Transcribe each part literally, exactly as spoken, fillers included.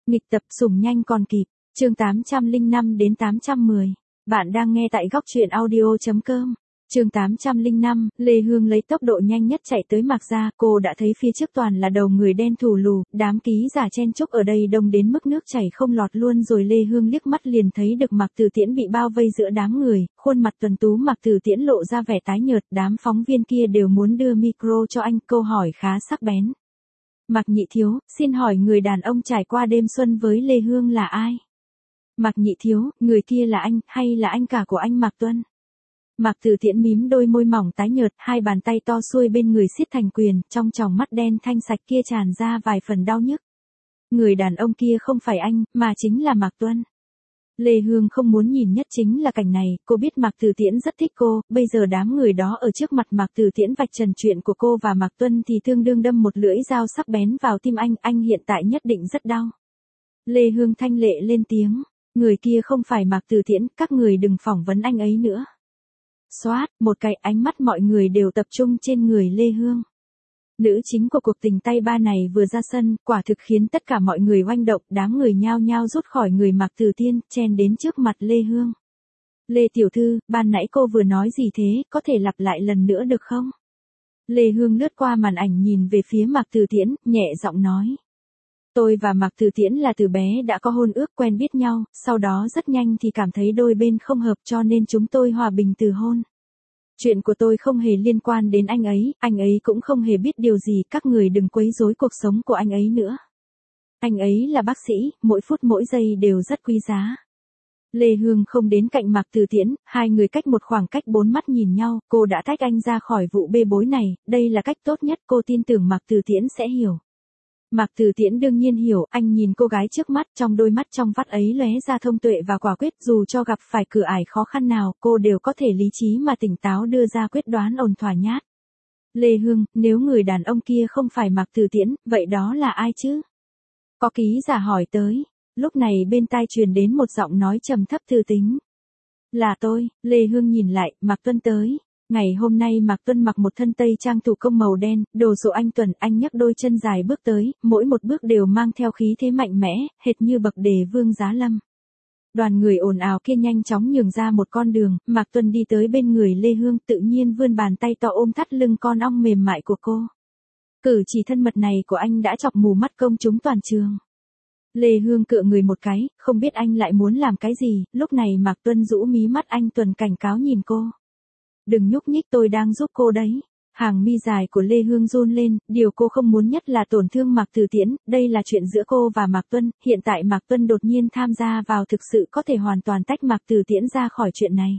Nghịch tập sủng nhanh còn kịp, chương tám trăm lẻ năm đến tám trăm mười. Bạn đang nghe tại góc truyện audio.com. Chương tám trăm lẻ năm, Lê Hương lấy tốc độ nhanh nhất chạy tới Mạc gia, cô đã thấy phía trước toàn là đầu người đen thù lù, đám ký giả chen chúc ở đây đông đến mức nước chảy không lọt luôn rồi. Lê Hương liếc mắt liền thấy được Mạc Từ Tiễn bị bao vây giữa đám người, khuôn mặt tuấn tú Mạc Từ Tiễn lộ ra vẻ tái nhợt, đám phóng viên kia đều muốn đưa micro cho anh, câu hỏi khá sắc bén. Mạc Nhị Thiếu, xin hỏi người đàn ông trải qua đêm xuân với Lê Hương là ai? Mạc Nhị Thiếu, người kia là anh, hay là anh cả của anh Mạc Tuân? Mạc Từ Tiễn mím đôi môi mỏng tái nhợt, hai bàn tay to xuôi bên người siết thành quyền, trong tròng mắt đen thanh sạch kia tràn ra vài phần đau nhức. Người đàn ông kia không phải anh, mà chính là Mạc Tuân. Lê Hương không muốn nhìn nhất chính là cảnh này, cô biết Mạc Từ Tiễn rất thích cô, bây giờ đám người đó ở trước mặt Mạc Từ Tiễn vạch trần chuyện của cô và Mạc Tuân thì tương đương đâm một lưỡi dao sắc bén vào tim anh, anh hiện tại nhất định rất đau. Lê Hương thanh lệ lên tiếng, người kia không phải Mạc Từ Tiễn, các người đừng phỏng vấn anh ấy nữa. Xoát, một cái ánh mắt mọi người đều tập trung trên người Lê Hương. Nữ chính của cuộc tình tay ba này vừa ra sân, quả thực khiến tất cả mọi người oanh động, đám người nhao nhao rút khỏi người Mạc Từ Tiễn, chen đến trước mặt Lê Hương. Lê tiểu thư, ban nãy cô vừa nói gì thế, có thể lặp lại lần nữa được không? Lê Hương lướt qua màn ảnh nhìn về phía Mạc Từ Tiễn, nhẹ giọng nói. Tôi và Mạc Từ Tiễn là từ bé đã có hôn ước quen biết nhau, sau đó rất nhanh thì cảm thấy đôi bên không hợp cho nên chúng tôi hòa bình từ hôn. Chuyện của tôi không hề liên quan đến anh ấy, anh ấy cũng không hề biết điều gì, các người đừng quấy rối cuộc sống của anh ấy nữa. Anh ấy là bác sĩ, mỗi phút mỗi giây đều rất quý giá. Lê Hương không đến cạnh Mạc Từ Tiễn, hai người cách một khoảng cách bốn mắt nhìn nhau, cô đã tách anh ra khỏi vụ bê bối này, đây là cách tốt nhất, cô tin tưởng Mạc Từ Tiễn sẽ hiểu. Mạc Từ Tiễn đương nhiên hiểu, anh nhìn cô gái trước mắt, trong đôi mắt trong vắt ấy lóe ra thông tuệ và quả quyết, dù cho gặp phải cửa ải khó khăn nào, cô đều có thể lý trí mà tỉnh táo đưa ra quyết đoán ổn thỏa nhát. Lê Hương, nếu người đàn ông kia không phải Mạc Từ Tiễn, vậy đó là ai chứ? Có ký giả hỏi tới, lúc này bên tai truyền đến một giọng nói trầm thấp thư tính. Là tôi. Lê Hương nhìn lại, Mạc Tuân tới. Ngày hôm nay Mạc Tuân mặc một thân tây trang thủ công màu đen, đồ sộ anh tuần, anh nhấc đôi chân dài bước tới, mỗi một bước đều mang theo khí thế mạnh mẽ, hệt như bậc đề vương giá lâm. Đoàn người ồn ào kia nhanh chóng nhường ra một con đường, Mạc Tuân đi tới bên người Lê Hương, tự nhiên vươn bàn tay to ôm thắt lưng con ong mềm mại của cô. Cử chỉ thân mật này của anh đã chọc mù mắt công chúng toàn trường. Lê Hương cựa người một cái, không biết anh lại muốn làm cái gì, lúc này Mạc Tuân rũ mí mắt anh tuần cảnh cáo nhìn cô. Đừng nhúc nhích, tôi đang giúp cô đấy. Hàng mi dài của Lê Hương run lên, điều cô không muốn nhất là tổn thương Mạc Từ Tiễn, đây là chuyện giữa cô và Mạc Tuân, hiện tại Mạc Tuân đột nhiên tham gia vào thực sự có thể hoàn toàn tách Mạc Từ Tiễn ra khỏi chuyện này.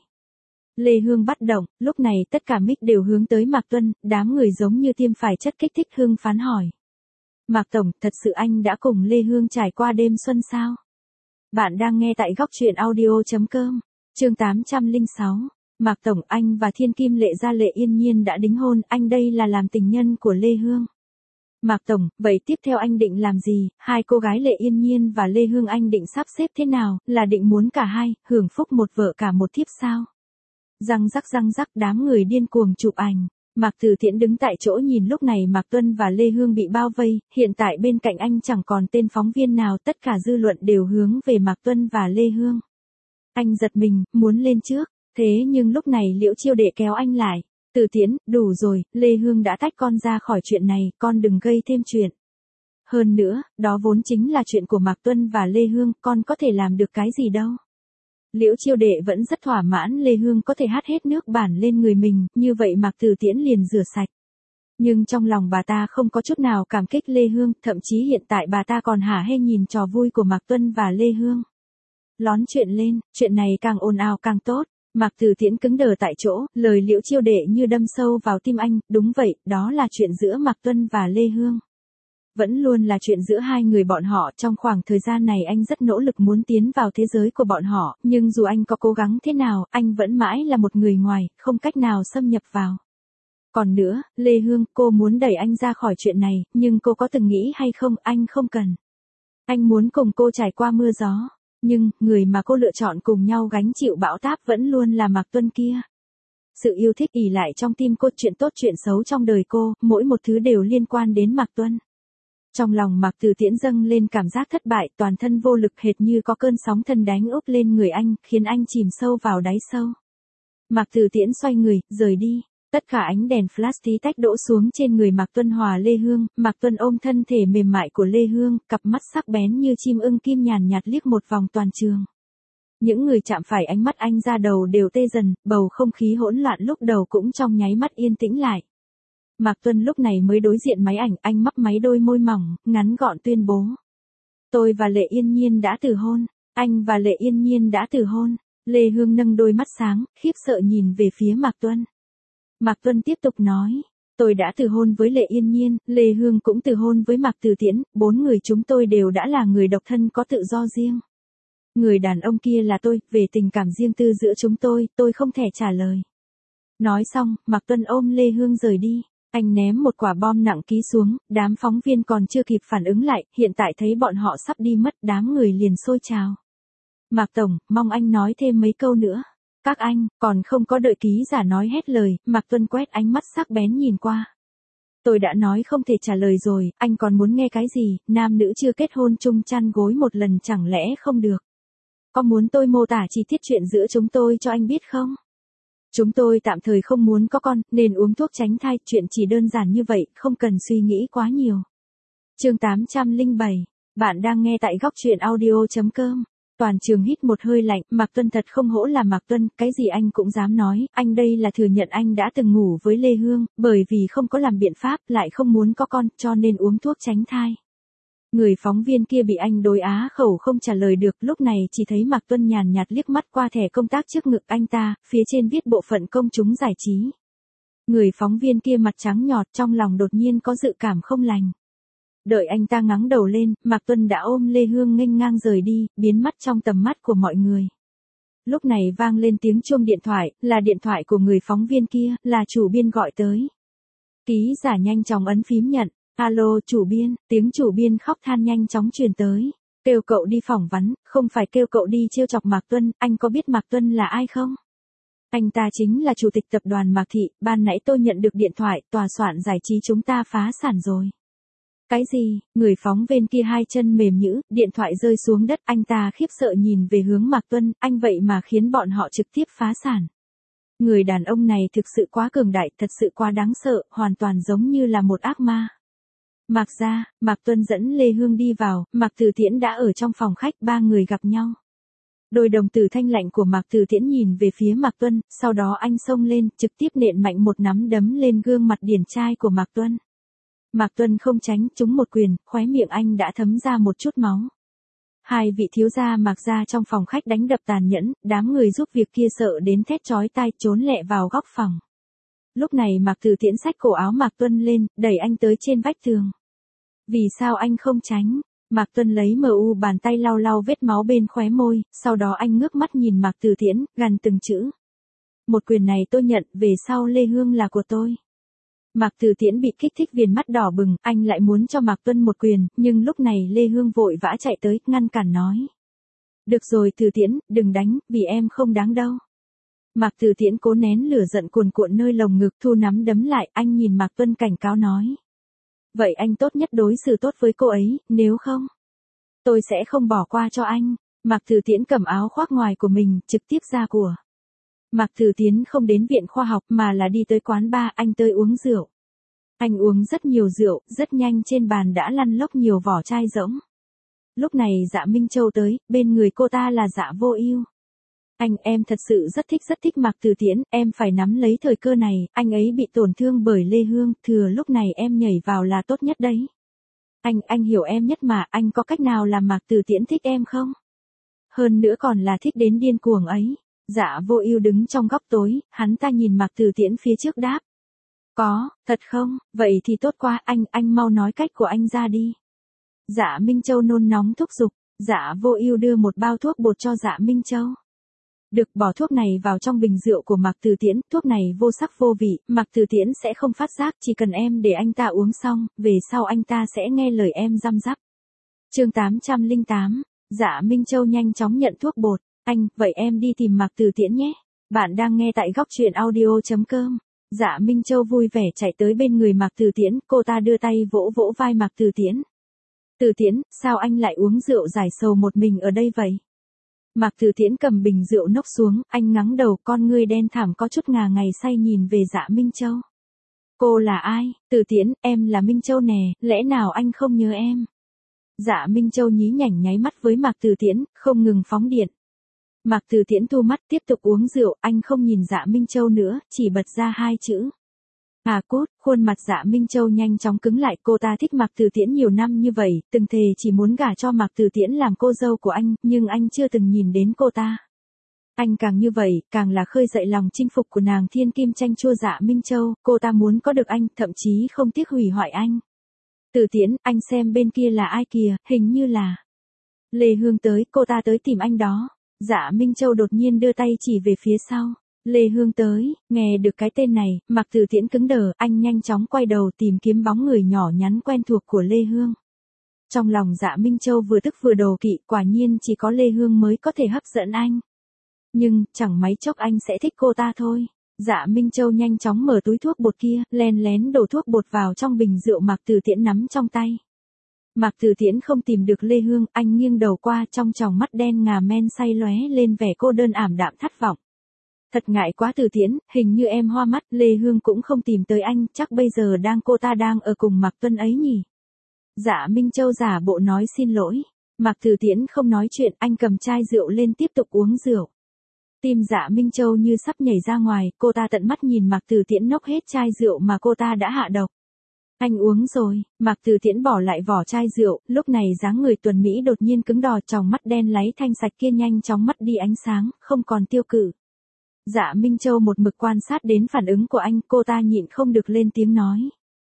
Lê Hương bắt động, lúc này tất cả mic đều hướng tới Mạc Tuân, đám người giống như tiêm phải chất kích thích hưng phán hỏi. Mạc Tổng, thật sự anh đã cùng Lê Hương trải qua đêm xuân sao? Bạn đang nghe tại góc truyện audio.com, chương tám trăm lẻ sáu. Mạc Tổng, anh và Thiên Kim Lệ Gia Lệ Yên Nhiên đã đính hôn, anh đây là làm tình nhân của Lê Hương. Mạc Tổng, vậy tiếp theo anh định làm gì, hai cô gái Lệ Yên Nhiên và Lê Hương anh định sắp xếp thế nào, là định muốn cả hai, hưởng phúc một vợ cả một thiếp sao? Răng rắc răng rắc, đám người điên cuồng chụp ảnh. Mạc Từ Tiễn đứng tại chỗ nhìn lúc này Mạc Tuân và Lê Hương bị bao vây, hiện tại bên cạnh anh chẳng còn tên phóng viên nào, tất cả dư luận đều hướng về Mạc Tuân và Lê Hương. Anh giật mình, muốn lên trước. Thế nhưng lúc này Liễu Chiêu Đệ kéo anh lại. Từ Tiễn, đủ rồi, Lê Hương đã tách con ra khỏi chuyện này, con đừng gây thêm chuyện. Hơn nữa, đó vốn chính là chuyện của Mạc Tuân và Lê Hương, con có thể làm được cái gì đâu. Liễu Chiêu Đệ vẫn rất thỏa mãn Lê Hương có thể hát hết nước bản lên người mình, như vậy Mạc Từ Tiễn liền rửa sạch. Nhưng trong lòng bà ta không có chút nào cảm kích Lê Hương, thậm chí hiện tại bà ta còn hả hê nhìn trò vui của Mạc Tuân và Lê Hương. Lón chuyện lên, chuyện này càng ồn ào càng tốt. Mạc Từ Tiễn cứng đờ tại chỗ, lời Liễu Chiêu Đệ như đâm sâu vào tim anh, đúng vậy, đó là chuyện giữa Mạc Tuân và Lê Hương. Vẫn luôn là chuyện giữa hai người bọn họ, trong khoảng thời gian này anh rất nỗ lực muốn tiến vào thế giới của bọn họ, nhưng dù anh có cố gắng thế nào, anh vẫn mãi là một người ngoài, không cách nào xâm nhập vào. Còn nữa, Lê Hương, cô muốn đẩy anh ra khỏi chuyện này, nhưng cô có từng nghĩ hay không, anh không cần. Anh muốn cùng cô trải qua mưa gió. Nhưng, người mà cô lựa chọn cùng nhau gánh chịu bão táp vẫn luôn là Mạc Tuân kia. Sự yêu thích ỷ lại trong tim cô, chuyện tốt chuyện xấu trong đời cô, mỗi một thứ đều liên quan đến Mạc Tuân. Trong lòng Mạc Từ Tiễn dâng lên cảm giác thất bại, toàn thân vô lực hệt như có cơn sóng thần đánh úp lên người anh, khiến anh chìm sâu vào đáy sâu. Mạc Từ Tiễn xoay người, rời đi. Tất cả ánh đèn flash tí tách đổ xuống trên người Mạc Tuân Hòa Lê Hương, Mạc Tuân ôm thân thể mềm mại của Lê Hương, cặp mắt sắc bén như chim ưng kim nhàn nhạt liếc một vòng toàn trường. Những người chạm phải ánh mắt anh ra đầu đều tê dần, bầu không khí hỗn loạn lúc đầu cũng trong nháy mắt yên tĩnh lại. Mạc Tuân lúc này mới đối diện máy ảnh, anh mấp máy đôi môi mỏng, ngắn gọn tuyên bố. Tôi và Lệ Yên Nhiên đã từ hôn, anh và Lệ Yên Nhiên đã từ hôn. Lê Hương nâng đôi mắt sáng, khiếp sợ nhìn về phía Mạc Tuân. Mạc Tuân tiếp tục nói, tôi đã từ hôn với Lệ Yên Nhiên, Lê Hương cũng từ hôn với Mạc Từ Tiễn, bốn người chúng tôi đều đã là người độc thân có tự do riêng. Người đàn ông kia là tôi, về tình cảm riêng tư giữa chúng tôi, tôi không thể trả lời. Nói xong, Mạc Tuân ôm Lê Hương rời đi. Anh ném một quả bom nặng ký xuống, đám phóng viên còn chưa kịp phản ứng lại, hiện tại thấy bọn họ sắp đi mất, đám người liền xôi trào. Mạc Tổng, mong anh nói thêm mấy câu nữa. Các anh, còn không có đợi ký giả nói hết lời, Mạc Tuân quét ánh mắt sắc bén nhìn qua. Tôi đã nói không thể trả lời rồi, anh còn muốn nghe cái gì, nam nữ chưa kết hôn chung chăn gối một lần chẳng lẽ không được. Có muốn tôi mô tả chi tiết chuyện giữa chúng tôi cho anh biết không? Chúng tôi tạm thời không muốn có con, nên uống thuốc tránh thai, chuyện chỉ đơn giản như vậy, không cần suy nghĩ quá nhiều. Chương tám trăm lẻ bảy, bạn đang nghe tại góc truyện audio chấm com. Toàn trường hít một hơi lạnh, Mạc Tuân thật không hổ là Mạc Tuân, cái gì anh cũng dám nói, anh đây là thừa nhận anh đã từng ngủ với Lê Hương, bởi vì không có làm biện pháp, lại không muốn có con, cho nên uống thuốc tránh thai. Người phóng viên kia bị anh đối á khẩu không trả lời được, lúc này chỉ thấy Mạc Tuân nhàn nhạt liếc mắt qua thẻ công tác trước ngực anh ta, phía trên viết bộ phận công chúng giải trí. Người phóng viên kia mặt trắng nhọt, trong lòng đột nhiên có dự cảm không lành. Đợi anh ta ngẩng đầu lên, Mạc Tuân đã ôm Lê Hương nghênh ngang rời đi, biến mất trong tầm mắt của mọi người. Lúc này vang lên tiếng chuông điện thoại, là điện thoại của người phóng viên kia, là chủ biên gọi tới. Ký giả nhanh chóng ấn phím nhận. Alo, chủ biên, tiếng chủ biên khóc than nhanh chóng truyền tới. Kêu cậu đi phỏng vấn, không phải kêu cậu đi trêu chọc Mạc Tuân, anh có biết Mạc Tuân là ai không? Anh ta chính là chủ tịch tập đoàn Mạc Thị, ban nãy tôi nhận được điện thoại, tòa soạn giải trí chúng ta phá sản rồi. Cái gì? Người phóng viên kia hai chân mềm nhũn, điện thoại rơi xuống đất, anh ta khiếp sợ nhìn về hướng Mạc Tuân, anh vậy mà khiến bọn họ trực tiếp phá sản. Người đàn ông này thực sự quá cường đại, thật sự quá đáng sợ, hoàn toàn giống như là một ác ma. Mạc gia, Mạc Tuân dẫn Lê Hương đi vào, Mạc Từ Tiễn đã ở trong phòng khách, ba người gặp nhau. Đôi đồng tử thanh lạnh của Mạc Từ Tiễn nhìn về phía Mạc Tuân, sau đó anh xông lên, trực tiếp nện mạnh một nắm đấm lên gương mặt điển trai của Mạc Tuân. Mạc Tuân không tránh, trúng một quyền, khóe miệng anh đã thấm ra một chút máu. Hai vị thiếu gia Mạc gia trong phòng khách đánh đập tàn nhẫn, đám người giúp việc kia sợ đến thét chói tai, trốn lẹ vào góc phòng. Lúc này Mạc Từ Tiễn xách cổ áo Mạc Tuân lên, đẩy anh tới trên vách tường. Vì sao anh không tránh? Mạc Tuân lấy mờ u bàn tay lau lau vết máu bên khóe môi, sau đó anh ngước mắt nhìn Mạc Từ Tiễn, gằn từng chữ. Một quyền này tôi nhận, về sau Lê Hương là của tôi. Mạc Từ Tiễn bị kích thích viền mắt đỏ bừng, anh lại muốn cho Mạc Tuân một quyền, nhưng lúc này Lê Hương vội vã chạy tới, ngăn cản nói. Được rồi Từ Tiễn, đừng đánh, vì em không đáng đâu. Mạc Từ Tiễn cố nén lửa giận cuồn cuộn nơi lồng ngực, thu nắm đấm lại, anh nhìn Mạc Tuân cảnh cáo nói. Vậy anh tốt nhất đối xử tốt với cô ấy, nếu không, tôi sẽ không bỏ qua cho anh. Mạc Từ Tiễn cầm áo khoác ngoài của mình, trực tiếp ra của. Mạc Từ Tiễn không đến viện khoa học mà là đi tới quán bar, anh tới uống rượu. Anh uống rất nhiều rượu, rất nhanh trên bàn đã lăn lóc nhiều vỏ chai rỗng. Lúc này Dạ Minh Châu tới, bên người cô ta là Dạ Vô Ưu. Anh, em thật sự rất thích rất thích Mạc Từ Tiễn, em phải nắm lấy thời cơ này, anh ấy bị tổn thương bởi Lê Hương, thừa lúc này em nhảy vào là tốt nhất đấy. Anh, anh hiểu em nhất mà, anh có cách nào làm Mạc Từ Tiễn thích em không? Hơn nữa còn là thích đến điên cuồng ấy. Dạ Vô Ưu đứng trong góc tối, hắn ta nhìn Mạc Từ Tiễn phía trước đáp. Có, thật không, vậy thì tốt quá, anh, anh mau nói cách của anh ra đi. Dạ Minh Châu nôn nóng thúc giục, Dạ Vô Ưu đưa một bao thuốc bột cho Dạ Minh Châu. Được, bỏ thuốc này vào trong bình rượu của Mạc Từ Tiễn, thuốc này vô sắc vô vị, Mạc Từ Tiễn sẽ không phát giác, chỉ cần em để anh ta uống xong, về sau anh ta sẽ nghe lời em răm rắp. Chương tám trăm lẻ tám, Dạ Minh Châu nhanh chóng nhận thuốc bột, anh, vậy em đi tìm Mạc Từ Tiễn nhé. Bạn đang nghe tại góc truyện audio chấm com. Dạ Minh Châu vui vẻ chạy tới bên người Mạc Từ Tiễn, cô ta đưa tay vỗ vỗ vai Mạc Từ Tiễn. Từ Tiễn, sao anh lại uống rượu giải sầu một mình ở đây vậy? Mạc Từ Tiễn cầm bình rượu nốc xuống, anh ngắng đầu, con ngươi đen thẳm có chút ngà ngày say nhìn về Dạ Minh Châu. Cô là ai? Từ Tiễn, em là Minh Châu nè, lẽ nào anh không nhớ em? Dạ Minh Châu nhí nhảnh nháy mắt với Mạc Từ Tiễn, không ngừng phóng điện. Mạc Từ Tiễn thu mắt tiếp tục uống rượu, anh không nhìn Dạ Minh Châu nữa, chỉ bật ra hai chữ. À cút, khuôn mặt Dạ Minh Châu nhanh chóng cứng lại, cô ta thích Mạc Từ Tiễn nhiều năm như vậy, từng thề chỉ muốn gả cho Mạc Từ Tiễn làm cô dâu của anh, nhưng anh chưa từng nhìn đến cô ta. Anh càng như vậy, càng là khơi dậy lòng chinh phục của nàng thiên kim chanh chua Dạ Minh Châu, cô ta muốn có được anh, thậm chí không tiếc hủy hoại anh. Từ Tiễn, anh xem bên kia là ai kìa, hình như là Lê Hương tới, cô ta tới tìm anh đó. Dạ Minh Châu đột nhiên đưa tay chỉ về phía sau. Lê Hương tới, nghe được cái tên này, Mạc Từ Tiễn cứng đờ, anh nhanh chóng quay đầu tìm kiếm bóng người nhỏ nhắn quen thuộc của Lê Hương. Trong lòng Dạ Minh Châu vừa tức vừa đố kỵ, quả nhiên chỉ có Lê Hương mới có thể hấp dẫn anh. Nhưng, chẳng mấy chốc anh sẽ thích cô ta thôi. Dạ Minh Châu nhanh chóng mở túi thuốc bột kia, lén lén đổ thuốc bột vào trong bình rượu Mạc Từ Tiễn nắm trong tay. Mạc Từ Tiễn không tìm được Lê Hương, anh nghiêng đầu qua, trong tròng mắt đen ngà men say lóe lên vẻ cô đơn ảm đạm thất vọng. Thật ngại quá Từ Tiễn, hình như em hoa mắt, Lê Hương cũng không tìm tới anh, chắc bây giờ đang cô ta đang ở cùng Mạc Tuân ấy nhỉ. Dạ Minh Châu giả bộ nói xin lỗi. Mạc Từ Tiễn không nói chuyện, anh cầm chai rượu lên tiếp tục uống rượu. Tim Dạ Minh Châu như sắp nhảy ra ngoài, cô ta tận mắt nhìn Mạc Từ Tiễn nốc hết chai rượu mà cô ta đã hạ độc. Anh uống rồi, Mạc Từ Tiễn bỏ lại vỏ chai rượu, lúc này dáng người tuần Mỹ đột nhiên cứng đò, tròng mắt đen láy thanh sạch kia nhanh chóng mất đi ánh sáng, không còn tiêu cự. Dạ Minh Châu một mực quan sát đến phản ứng của anh, cô ta nhịn không được lên tiếng nói.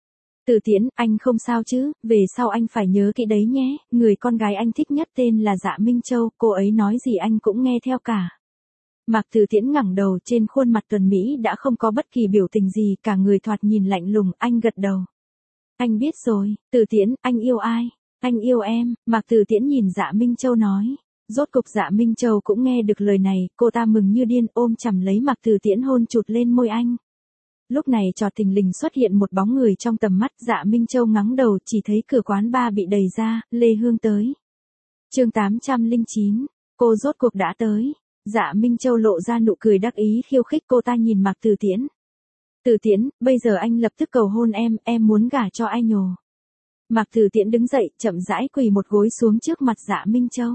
Từ Tiễn, anh không sao chứ, về sau anh phải nhớ kỹ đấy nhé, người con gái anh thích nhất tên là Dạ Minh Châu, cô ấy nói gì anh cũng nghe theo cả. Mạc Từ Tiễn ngẩng đầu, trên khuôn mặt tuần Mỹ đã không có bất kỳ biểu tình gì, cả người thoạt nhìn lạnh lùng, anh gật đầu. Anh biết rồi, Từ Tiễn, anh yêu ai? Anh yêu em, Mạc Từ Tiễn nhìn Dạ Minh Châu nói. Rốt cục Dạ Minh Châu cũng nghe được lời này, cô ta mừng như điên ôm chầm lấy Mạc Từ Tiễn hôn chụt lên môi anh. Lúc này chợt thình lình xuất hiện một bóng người trong tầm mắt, Dạ Minh Châu ngắng đầu chỉ thấy cửa quán bar bị đẩy ra, Lê Hương tới. Chương tám trăm lẻ chín, cô rốt cuộc đã tới. Dạ Minh Châu lộ ra nụ cười đắc ý khiêu khích, cô ta nhìn Mạc Từ Tiễn. Từ Tiễn, bây giờ anh lập tức cầu hôn em, em muốn gả cho ai nhồ. Mạc Từ Tiễn đứng dậy, chậm rãi quỳ một gối xuống trước mặt Dạ Minh Châu.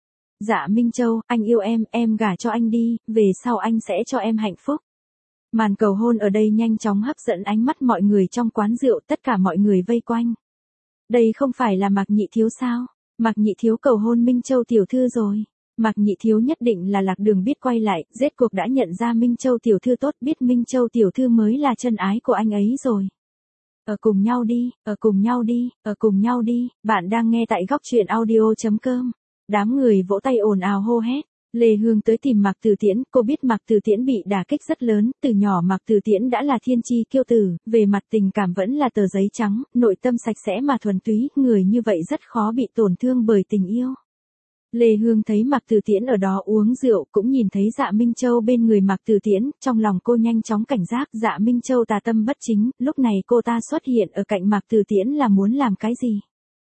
Dạ Minh Châu, anh yêu em, em gả cho anh đi, về sau anh sẽ cho em hạnh phúc. Màn cầu hôn ở đây nhanh chóng hấp dẫn ánh mắt mọi người trong quán rượu, tất cả mọi người vây quanh. Đây không phải là Mạc Nhị Thiếu sao? Mạc Nhị Thiếu cầu hôn Minh Châu tiểu thư rồi. Mạc Nhị Thiếu nhất định là lạc đường biết quay lại, rốt cuộc đã nhận ra Minh Châu tiểu thư tốt, biết Minh Châu tiểu thư mới là chân ái của anh ấy rồi. Ở cùng nhau đi, ở cùng nhau đi, ở cùng nhau đi, bạn đang nghe tại góc truyện audio chấm com. Đám người vỗ tay ồn ào hô hét. Lê Hương tới tìm Mạc Từ Tiễn, cô biết Mạc Từ Tiễn bị đả kích rất lớn, từ nhỏ Mạc Từ Tiễn đã là thiên chi kiêu tử, về mặt tình cảm vẫn là tờ giấy trắng, nội tâm sạch sẽ mà thuần túy, người như vậy rất khó bị tổn thương bởi tình yêu. Lê Hương thấy Mạc Từ Tiễn ở đó uống rượu, cũng nhìn thấy Dạ Minh Châu bên người Mạc Từ Tiễn, trong lòng cô nhanh chóng cảnh giác, Dạ Minh Châu tà tâm bất chính, lúc này cô ta xuất hiện ở cạnh Mạc Từ Tiễn là muốn làm cái gì?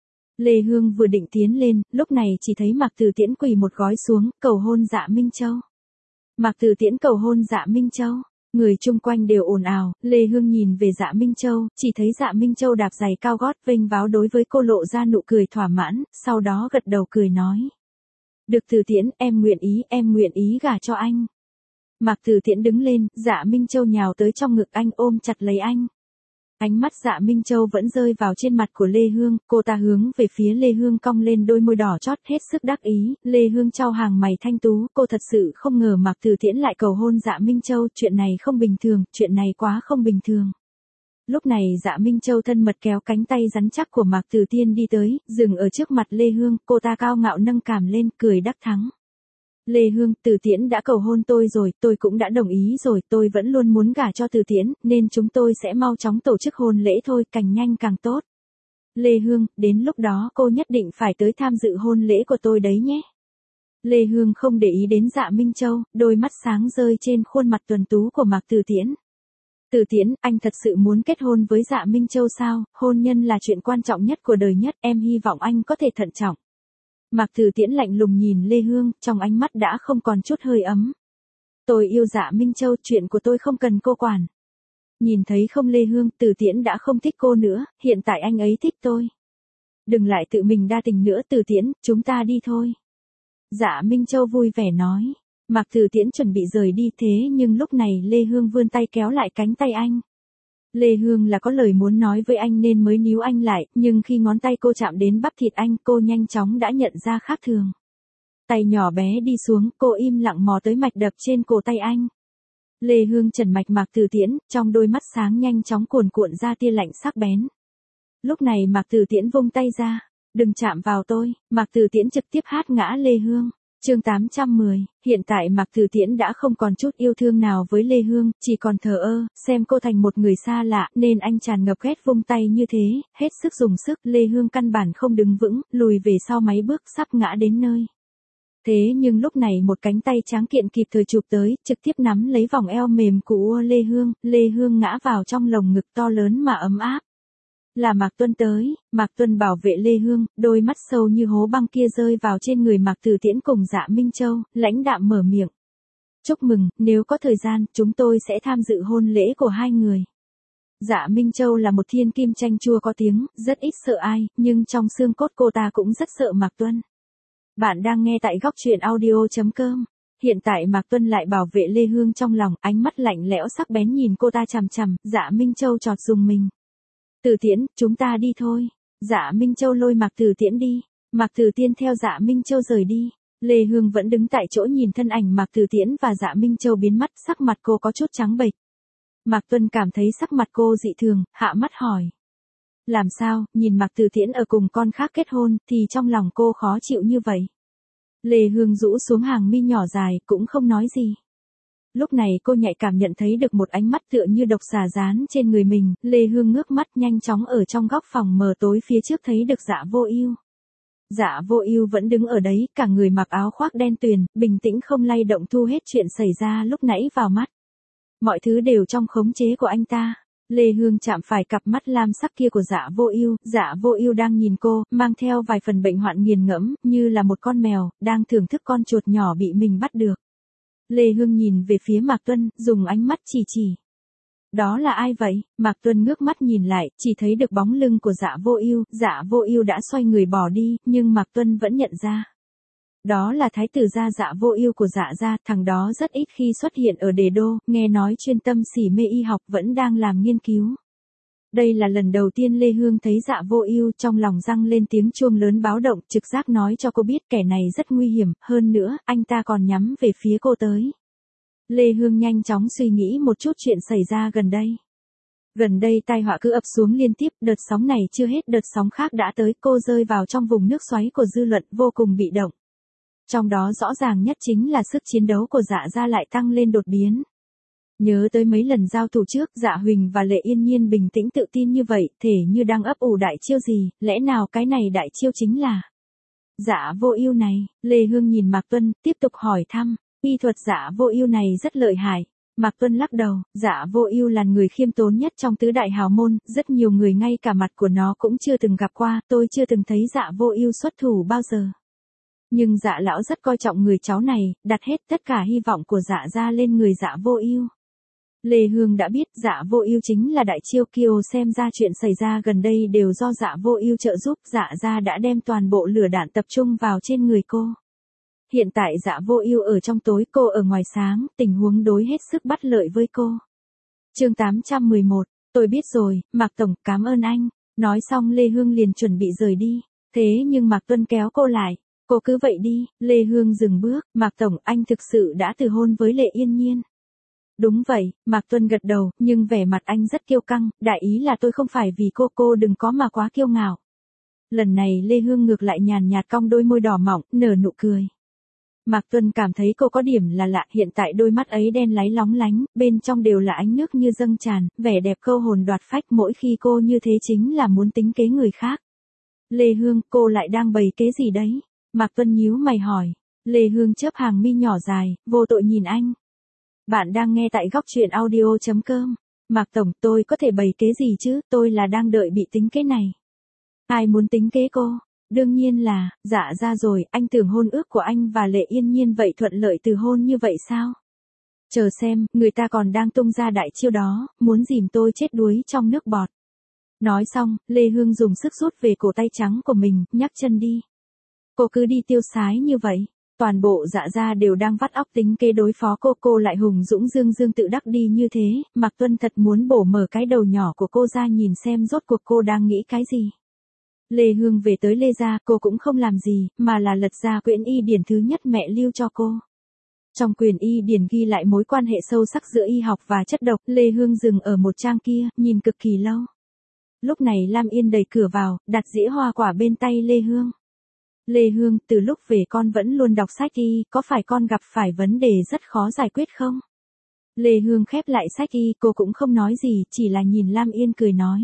Lê Hương vừa định tiến lên, lúc này chỉ thấy Mạc Từ Tiễn quỳ một gối xuống, cầu hôn Dạ Minh Châu. Mạc Từ Tiễn cầu hôn Dạ Minh Châu, người chung quanh đều ồn ào, Lê Hương nhìn về Dạ Minh Châu, chỉ thấy Dạ Minh Châu đạp giày cao gót vênh váo đối với cô lộ ra nụ cười thỏa mãn, sau đó gật đầu cười nói. Được Từ Tiễn, em nguyện ý, em nguyện ý gả cho anh. Mạc Từ Tiễn đứng lên, Dạ Minh Châu nhào tới trong ngực anh ôm chặt lấy anh. Ánh mắt Dạ Minh Châu vẫn rơi vào trên mặt của Lê Hương, cô ta hướng về phía Lê Hương cong lên đôi môi đỏ chót hết sức đắc ý, Lê Hương chau hàng mày thanh tú, cô thật sự không ngờ Mạc Từ Tiễn lại cầu hôn Dạ Minh Châu, chuyện này không bình thường, chuyện này quá không bình thường. Lúc này Dạ Minh Châu thân mật kéo cánh tay rắn chắc của Mạc Từ Tiễn đi tới, dừng ở trước mặt Lê Hương, cô ta cao ngạo nâng cằm lên, cười đắc thắng. Lê Hương, Từ Tiễn đã cầu hôn tôi rồi, tôi cũng đã đồng ý rồi, tôi vẫn luôn muốn gả cho Từ Tiễn, nên chúng tôi sẽ mau chóng tổ chức hôn lễ thôi, càng nhanh càng tốt. Lê Hương, đến lúc đó cô nhất định phải tới tham dự hôn lễ của tôi đấy nhé. Lê Hương không để ý đến Dạ Minh Châu, đôi mắt sáng rơi trên khuôn mặt tuấn tú của Mạc Từ Tiễn. Từ Tiễn, anh thật sự muốn kết hôn với Dạ Minh Châu sao? Hôn nhân là chuyện quan trọng nhất của đời nhất, em hy vọng anh có thể thận trọng. Mạc Từ Tiễn lạnh lùng nhìn Lê Hương, trong ánh mắt đã không còn chút hơi ấm. Tôi yêu Dạ Minh Châu, chuyện của tôi không cần cô quản. Nhìn thấy không Lê Hương, Từ Tiễn đã không thích cô nữa, hiện tại anh ấy thích tôi. Đừng lại tự mình đa tình nữa Từ Tiễn, chúng ta đi thôi. Dạ Minh Châu vui vẻ nói. Mạc Từ Tiễn chuẩn bị rời đi thế nhưng lúc này Lê Hương vươn tay kéo lại cánh tay anh. Lê Hương là có lời muốn nói với anh nên mới níu anh lại, nhưng khi ngón tay cô chạm đến bắp thịt anh cô nhanh chóng đã nhận ra khác thường. Tay nhỏ bé đi xuống, cô im lặng mò tới mạch đập trên cổ tay anh. Lê Hương trần mạch Mạc Từ Tiễn, trong đôi mắt sáng nhanh chóng cuồn cuộn ra tia lạnh sắc bén. Lúc này Mạc Từ Tiễn vung tay ra. Đừng chạm vào tôi, Mạc Từ Tiễn trực tiếp hát ngã Lê Hương. Chương tám trăm mười, hiện tại Mạc Từ Tiễn đã không còn chút yêu thương nào với Lê Hương, chỉ còn thờ ơ, xem cô thành một người xa lạ, nên anh tràn ngập ghét vung tay như thế, hết sức dùng sức, Lê Hương căn bản không đứng vững, lùi về sau mấy bước sắp ngã đến nơi. Thế nhưng lúc này một cánh tay tráng kiện kịp thời chụp tới, trực tiếp nắm lấy vòng eo mềm của Lê Hương, Lê Hương ngã vào trong lồng ngực to lớn mà ấm áp. Là Mạc Tuân tới, Mạc Tuân bảo vệ Lê Hương, đôi mắt sâu như hố băng kia rơi vào trên người Mạc Từ Tiễn cùng Dạ Minh Châu, lãnh đạm mở miệng. Chúc mừng, nếu có thời gian, chúng tôi sẽ tham dự hôn lễ của hai người. Dạ Minh Châu là một thiên kim chanh chua có tiếng, rất ít sợ ai, nhưng trong xương cốt cô ta cũng rất sợ Mạc Tuân. Bạn đang nghe tại góc truyện audio chấm com. Hiện tại Mạc Tuân lại bảo vệ Lê Hương trong lòng, ánh mắt lạnh lẽo sắc bén nhìn cô ta chằm chằm, Dạ Minh Châu chọt dùng mình. Từ Tiễn, chúng ta đi thôi. Dạ Minh Châu lôi Mạc Từ Tiễn đi. Mạc Từ Tiễn theo Dạ Minh Châu rời đi. Lê Hương vẫn đứng tại chỗ nhìn thân ảnh Mạc Từ Tiễn và Dạ Minh Châu biến mất, sắc mặt cô có chút trắng bệch. Mạc Tuân cảm thấy sắc mặt cô dị thường, hạ mắt hỏi. Làm sao, nhìn Mạc Từ Tiễn ở cùng con khác kết hôn, thì trong lòng cô khó chịu như vậy. Lê Hương rũ xuống hàng mi nhỏ dài, cũng không nói gì. Lúc này cô nhạy cảm nhận thấy được một ánh mắt tựa như độc xà dán trên người mình, Lê Hương ngước mắt nhanh chóng ở trong góc phòng mờ tối phía trước thấy được Dạ Vô Ưu. Dạ Vô Ưu vẫn đứng ở đấy, cả người mặc áo khoác đen tuyền, bình tĩnh không lay động thu hết chuyện xảy ra lúc nãy vào mắt. Mọi thứ đều trong khống chế của anh ta. Lê Hương chạm phải cặp mắt lam sắc kia của Dạ Vô Ưu, Dạ Vô Ưu đang nhìn cô, mang theo vài phần bệnh hoạn nghiền ngẫm, như là một con mèo đang thưởng thức con chuột nhỏ bị mình bắt được. Lê Hương nhìn về phía Mạc Tuân, dùng ánh mắt chỉ chỉ. Đó là ai vậy? Mạc Tuân ngước mắt nhìn lại, chỉ thấy được bóng lưng của Dạ Vô Ưu, Dạ Vô Ưu đã xoay người bỏ đi, nhưng Mạc Tuân vẫn nhận ra. Đó là thái tử gia Dạ Vô Ưu của Dạ gia, thằng đó rất ít khi xuất hiện ở Đề Đô, nghe nói chuyên tâm xỉ mê y học vẫn đang làm nghiên cứu. Đây là lần đầu tiên Lê Hương thấy Dạ Vô Ưu, trong lòng răng lên tiếng chuông lớn báo động, trực giác nói cho cô biết kẻ này rất nguy hiểm, hơn nữa, anh ta còn nhắm về phía cô tới. Lê Hương nhanh chóng suy nghĩ một chút chuyện xảy ra gần đây. Gần đây tai họa cứ ập xuống liên tiếp, đợt sóng này chưa hết đợt sóng khác đã tới, cô rơi vào trong vùng nước xoáy của dư luận vô cùng bị động. Trong đó rõ ràng nhất chính là sức chiến đấu của Dạ gia lại tăng lên đột biến. Nhớ tới mấy lần giao thủ trước, Dạ Huỳnh và Lệ Yên Nhiên bình tĩnh tự tin như vậy, thể như đang ấp ủ đại chiêu gì, lẽ nào cái này đại chiêu chính là Dạ Vô Ưu này? Lê Hương nhìn Mạc Tuân, tiếp tục hỏi thăm, y thuật Dạ Vô Ưu này rất lợi hại. Mạc Tuân lắc đầu, Dạ Vô Ưu là người khiêm tốn nhất trong tứ đại hào môn, rất nhiều người ngay cả mặt của nó cũng chưa từng gặp qua, tôi chưa từng thấy Dạ Vô Ưu xuất thủ bao giờ. Nhưng Dạ lão rất coi trọng người cháu này, đặt hết tất cả hy vọng của Dạ gia lên người Dạ Vô Ưu. Lê Hương đã biết Dạ Vô Ưu chính là đại chiêu kiều, xem ra chuyện xảy ra gần đây đều do Dạ Vô Ưu trợ giúp, Dạ gia đã đem toàn bộ lửa đạn tập trung vào trên người cô. Hiện tại Dạ Vô Ưu ở trong tối, cô ở ngoài sáng, tình huống đối hết sức bất lợi với cô. Chương tám trăm mười một, tôi biết rồi, Mạc tổng, cảm ơn anh. Nói xong Lê Hương liền chuẩn bị rời đi, thế nhưng Mạc Tuân kéo cô lại. Cô cứ vậy đi. Lê Hương dừng bước, Mạc tổng, anh thực sự đã từ hôn với Lệ Yên Nhiên. Đúng vậy, Mạc Tuân gật đầu, nhưng vẻ mặt anh rất kiêu căng, đại ý là tôi không phải vì cô, cô đừng có mà quá kiêu ngạo. Lần này Lê Hương ngược lại nhàn nhạt cong đôi môi đỏ mỏng, nở nụ cười. Mạc Tuân cảm thấy cô có điểm là lạ, hiện tại đôi mắt ấy đen láy lóng lánh, bên trong đều là ánh nước như dâng tràn, vẻ đẹp câu hồn đoạt phách, mỗi khi cô như thế chính là muốn tính kế người khác. Lê Hương, cô lại đang bày kế gì đấy? Mạc Tuân nhíu mày hỏi. Lê Hương chớp hàng mi nhỏ dài, vô tội nhìn anh. Bạn đang nghe tại góc truyện audio chấm com. Mạc Tổng, tôi có thể bày kế gì chứ, tôi là đang đợi bị tính kế này. Ai muốn tính kế cô? Đương nhiên là, dạ ra rồi, anh tưởng hôn ước của anh và Lệ Yên Nhiên vậy thuận lợi từ hôn như vậy sao? Chờ xem, người ta còn đang tung ra đại chiêu đó, muốn dìm tôi chết đuối trong nước bọt. Nói xong, Lê Hương dùng sức rút về cổ tay trắng của mình, nhắc chân đi. Cô cứ đi tiêu sái như vậy. Toàn bộ dạ gia đều đang vắt óc tính kế đối phó cô, cô lại hùng dũng dương dương tự đắc đi như thế, Mạc Tuân thật muốn bổ mở cái đầu nhỏ của cô ra nhìn xem rốt cuộc cô đang nghĩ cái gì. Lê Hương về tới Lê gia, cô cũng không làm gì, mà là lật ra quyển y điển thứ nhất mẹ lưu cho cô. Trong quyển y điển ghi lại mối quan hệ sâu sắc giữa y học và chất độc, Lê Hương dừng ở một trang kia, nhìn cực kỳ lâu. Lúc này Lam Yên đẩy cửa vào, đặt dĩa hoa quả bên tay Lê Hương. Lê Hương, từ lúc về con vẫn luôn đọc sách y, có phải con gặp phải vấn đề rất khó giải quyết không? Lê Hương khép lại sách y, cô cũng không nói gì, chỉ là nhìn Lam Yên cười nói.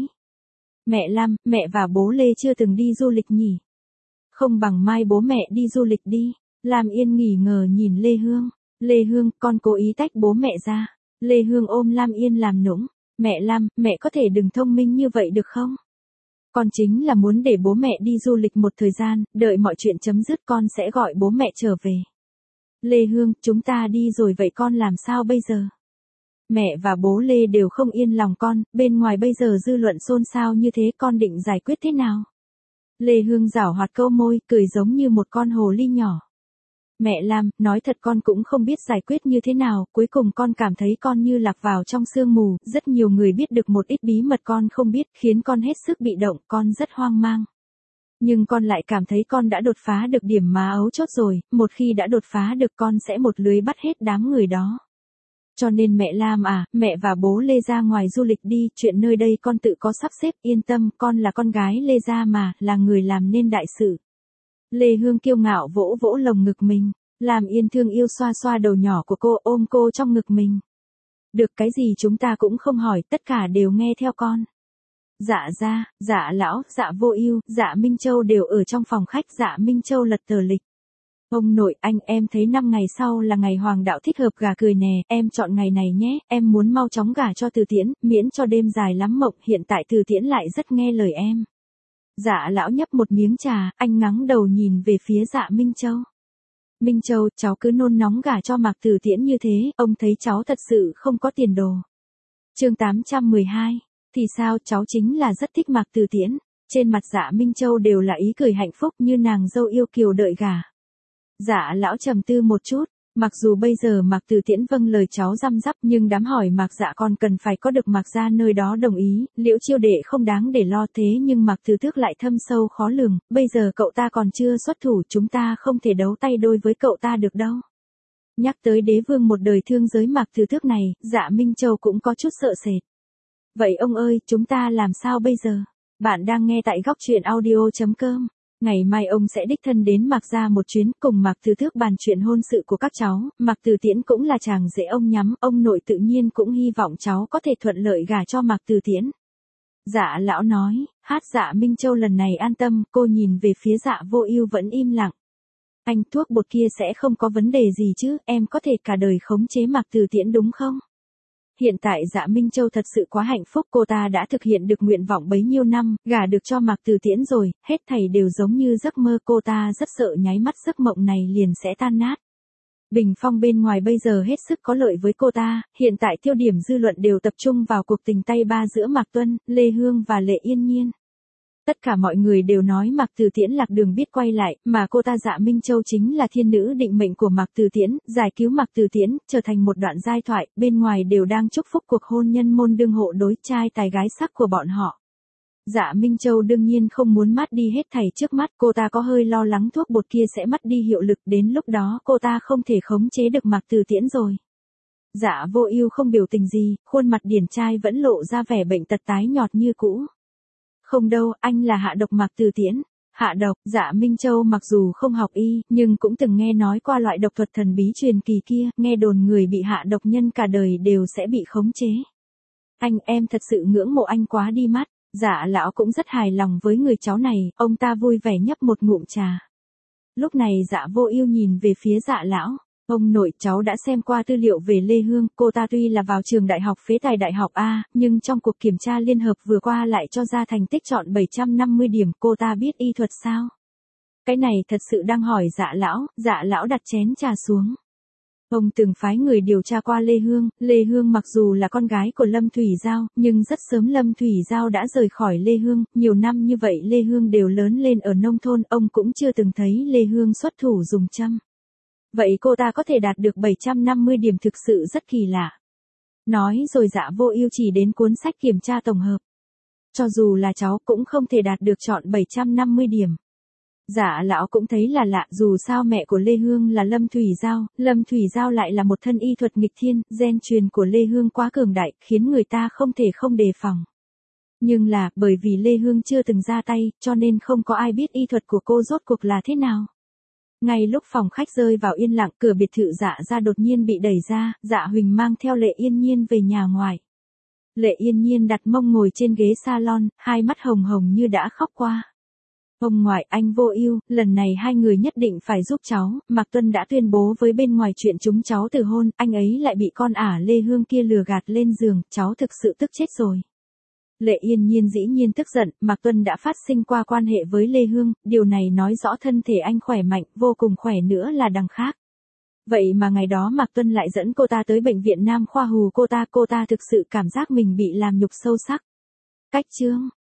Mẹ Lam, mẹ và bố Lê chưa từng đi du lịch nhỉ? Không bằng mai bố mẹ đi du lịch đi. Lam Yên nghỉ ngờ nhìn Lê Hương. Lê Hương, con cố ý tách bố mẹ ra. Lê Hương ôm Lam Yên làm nũng. Mẹ Lam, mẹ có thể đừng thông minh như vậy được không? Con chính là muốn để bố mẹ đi du lịch một thời gian, đợi mọi chuyện chấm dứt con sẽ gọi bố mẹ trở về. Lê Hương, chúng ta đi rồi vậy con làm sao bây giờ? Mẹ và bố Lê đều không yên lòng con, bên ngoài bây giờ dư luận xôn xao như thế con định giải quyết thế nào? Lê Hương giảo hoạt câu môi, cười giống như một con hồ ly nhỏ. Mẹ Lam, nói thật con cũng không biết giải quyết như thế nào, cuối cùng con cảm thấy con như lạc vào trong sương mù, rất nhiều người biết được một ít bí mật con không biết, khiến con hết sức bị động, con rất hoang mang. Nhưng con lại cảm thấy con đã đột phá được điểm má ấu chốt rồi, một khi đã đột phá được con sẽ một lưới bắt hết đám người đó. Cho nên mẹ Lam à, mẹ và bố Lê ra ngoài du lịch đi, chuyện nơi đây con tự có sắp xếp, yên tâm, con là con gái Lê gia mà, là người làm nên đại sự. Lê Hương kiêu ngạo vỗ vỗ lồng ngực mình, Lam Yên thương yêu xoa xoa đầu nhỏ của cô, ôm cô trong ngực mình. Được, cái gì chúng ta cũng không hỏi, tất cả đều nghe theo con. Dạ gia, dạ lão, dạ vô ưu, dạ Minh Châu đều ở trong phòng khách, dạ Minh Châu lật tờ lịch. Ông nội, anh em thấy năm ngày sau là ngày hoàng đạo thích hợp gả cười nè, em chọn ngày này nhé, em muốn mau chóng gả cho Từ Tiễn, miễn cho đêm dài lắm mộng, hiện tại Từ Tiễn lại rất nghe lời em. Dạ lão nhấp một miếng trà, anh ngắng đầu nhìn về phía dạ Minh Châu. Minh Châu, cháu cứ nôn nóng gả cho Mạc Từ Tiễn như thế, ông thấy cháu thật sự không có tiền đồ. Chương tám trăm mười hai, thì sao, cháu chính là rất thích Mạc Từ Tiễn. Trên mặt dạ Minh Châu đều là ý cười hạnh phúc như nàng dâu yêu kiều đợi gả. Dạ lão trầm tư một chút, mặc dù bây giờ Mạc Từ Tiễn vâng lời cháu răm rắp nhưng đám hỏi Mạc dạ còn cần phải có được Mạc gia nơi đó đồng ý, Liễu Chiêu đệ không đáng để lo thế nhưng Mạc Từ Tước lại thâm sâu khó lường, bây giờ cậu ta còn chưa xuất thủ, chúng ta không thể đấu tay đôi với cậu ta được đâu. Nhắc tới đế vương một đời thương giới Mạc Từ Tước này, dạ Minh Châu cũng có chút sợ sệt. Vậy ông ơi, chúng ta làm sao bây giờ? Bạn đang nghe tại góc truyện audio chấm com. Ngày mai ông sẽ đích thân đến Mạc gia một chuyến, cùng Mạc Từ Tước bàn chuyện hôn sự của các cháu, Mạc Từ Tiễn cũng là chàng dễ ông nhắm, ông nội tự nhiên cũng hy vọng cháu có thể thuận lợi gả cho Mạc Từ Tiễn. Dạ lão nói, hát dạ Minh Châu lần này an tâm, cô nhìn về phía dạ vô ưu vẫn im lặng. Anh thuốc bột kia sẽ không có vấn đề gì chứ, em có thể cả đời khống chế Mạc Từ Tiễn đúng không? Hiện tại dạ Minh Châu thật sự quá hạnh phúc, cô ta đã thực hiện được nguyện vọng bấy nhiêu năm, gả được cho Mạc Từ Tiễn rồi, hết thảy đều giống như giấc mơ, cô ta rất sợ nháy mắt giấc mộng này liền sẽ tan nát. Bình phong bên ngoài bây giờ hết sức có lợi với cô ta, hiện tại tiêu điểm dư luận đều tập trung vào cuộc tình tay ba giữa Mạc Tuân, Lê Hương và Lệ Yên Nhiên. Tất cả mọi người đều nói Mạc Từ Tiễn lạc đường biết quay lại, mà cô ta dạ Minh Châu chính là thiên nữ định mệnh của Mạc Từ Tiễn, giải cứu Mạc Từ Tiễn, trở thành một đoạn giai thoại, bên ngoài đều đang chúc phúc cuộc hôn nhân môn đương hộ đối trai tài gái sắc của bọn họ. Dạ Minh Châu đương nhiên không muốn mất đi hết thảy trước mắt, cô ta có hơi lo lắng thuốc bột kia sẽ mất đi hiệu lực, đến lúc đó cô ta không thể khống chế được Mạc Từ Tiễn rồi. Dạ vô ưu không biểu tình gì, khuôn mặt điển trai vẫn lộ ra vẻ bệnh tật tái nhợt như cũ. Không đâu, anh là hạ độc Mạc Từ Tiễn. Hạ độc, dạ Minh Châu mặc dù không học y, nhưng cũng từng nghe nói qua loại độc thuật thần bí truyền kỳ kia, nghe đồn người bị hạ độc nhân cả đời đều sẽ bị khống chế. Anh, em thật sự ngưỡng mộ anh quá đi mắt. Dạ lão cũng rất hài lòng với người cháu này, ông ta vui vẻ nhấp một ngụm trà. Lúc này dạ vô ưu nhìn về phía dạ lão. Ông nội, cháu đã xem qua tư liệu về Lê Hương, cô ta tuy là vào trường đại học Phế tài Đại học A, nhưng trong cuộc kiểm tra liên hợp vừa qua lại cho ra thành tích trọn bảy trăm năm mươi điểm, cô ta biết y thuật sao? Cái này thật sự đang hỏi Dạ lão, Dạ lão đặt chén trà xuống. Ông từng phái người điều tra qua Lê Hương, Lê Hương mặc dù là con gái của Lâm Thủy Giao, nhưng rất sớm Lâm Thủy Giao đã rời khỏi Lê Hương, nhiều năm như vậy Lê Hương đều lớn lên ở nông thôn, ông cũng chưa từng thấy Lê Hương xuất thủ dùng châm. Vậy cô ta có thể đạt được bảy trăm năm mươi điểm thực sự rất kỳ lạ. Nói rồi Dạ Vô Ưu chỉ đến cuốn sách kiểm tra tổng hợp. Cho dù là cháu cũng không thể đạt được trọn bảy trăm năm mươi điểm. Dạ lão cũng thấy là lạ, dù sao mẹ của Lê Hương là Lâm Thủy Giao, Lâm Thủy Giao lại là một thân y thuật nghịch thiên, gen truyền của Lê Hương quá cường đại, khiến người ta không thể không đề phòng. Nhưng là, bởi vì Lê Hương chưa từng ra tay, cho nên không có ai biết y thuật của cô rốt cuộc là thế nào. Ngay lúc phòng khách rơi vào yên lặng, cửa biệt thự Dạ gia đột nhiên bị đẩy ra, Dạ Huỳnh mang theo Lệ Yên Nhiên về nhà ngoài. Lệ Yên Nhiên đặt mông ngồi trên ghế salon, hai mắt hồng hồng như đã khóc qua. Ông ngoại, anh Vô Ưu, lần này hai người nhất định phải giúp cháu, Mạc Tuân đã tuyên bố với bên ngoài chuyện chúng cháu từ hôn, anh ấy lại bị con ả Lê Hương kia lừa gạt lên giường, cháu thực sự tức chết rồi. Lệ Yên Nhiên dĩ nhiên tức giận, Mạc Tuân đã phát sinh qua quan hệ với Lê Hương, điều này nói rõ thân thể anh khỏe mạnh, vô cùng khỏe nữa là đằng khác. Vậy mà ngày đó Mạc Tuân lại dẫn cô ta tới bệnh viện Nam khoa hù cô ta, cô ta thực sự cảm giác mình bị làm nhục sâu sắc. Cách chương